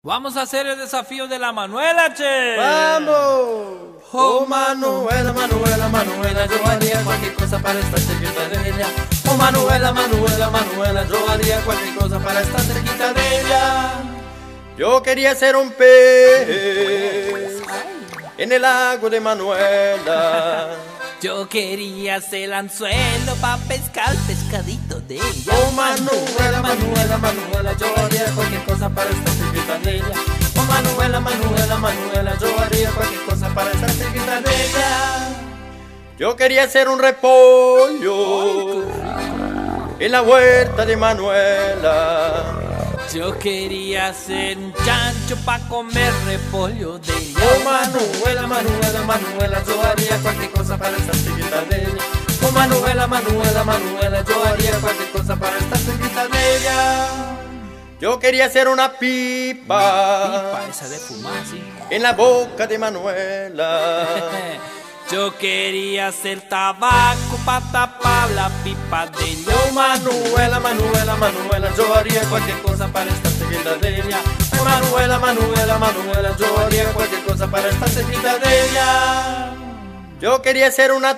Vamos a hacer el desafío de la Manuela, che. ¡Vamos! Oh, Manuela, Manuela, Manuela, yo haría cualquier cosa para estar cerquita de ella. Oh, Manuela, Manuela, Manuela, yo haría cualquier cosa para estar cerquita de ella. Yo quería ser un pez en el agua de Manuela. Yo quería hacer el anzuelo pa' pescar el pescadito de ella. Oh, Manuela, Manuela, Manuela, yo haría cualquier cosa para estar cerquita de ella. Oh, Manuela, Manuela, Manuela, yo haría cualquier cosa para estar cerquita de ella. Yo quería ser un repollo en la huerta de Manuela. Yo quería ser un chancho pa' comer repollo de ella. Oh, Manuela, Manuela, Manuela, yo haría cualquier cosa para estar cerquita de ella. Oh, Manuela, Manuela, Manuela, yo haría cualquier cosa para estar cerquita de ella. Yo quería ser una pipa Esa de fumar, sí. en la boca de Manuela. Yo quería hacer tabaco pa' tapar la pipa de ella. Oh, Manuela, Manuela, Manuela, yo haría cualquier cosa para estar cerquita de ella. Oh, Manuela, Manuela, Manuela, yo haría cualquier cosa para estar cerquita de ella. Yo quería ser una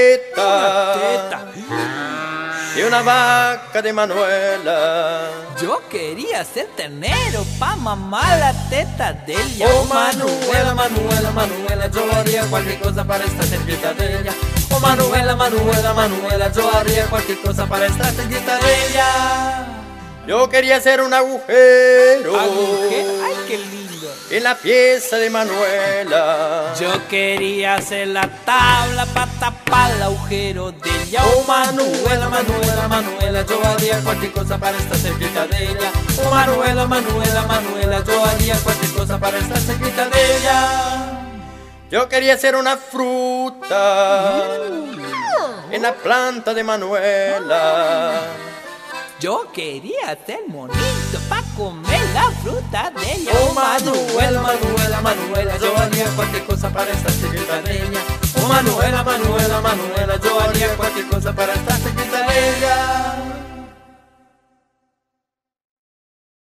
teta y una vaca de Manuela. Yo quería ser ternero pa' mamar la teta de ella. Oh, Manuela, Manuela, Manuela, yo haría cualquier cosa para estar cerquita de ella. Oh, Manuela, Manuela, Manuela, yo haría cualquier cosa para estar cerquita de ella. Yo quería ser un agujero. ¿Agujero? Ay, qué lindo. En la pieza de Manuela. Yo quería hacer la tabla pa' tapar el agujero de ella. Oh, Manuela, Manuela, Manuela, yo haría cualquier cosa para estar cerquita de ella. Oh, Manuela, Manuela, Manuela, yo haría cualquier cosa para estar cerquita de ella. Yo quería hacer una fruta en la planta de Manuela. Yo quería ser monito pa' comer la fruta de ella. Oh, Manuela, Manuela, Manuela, yo haría cualquier cosa para estar cerquita de ella. Oh, Manuela, Manuela, Manuela, yo haría cualquier cosa para estar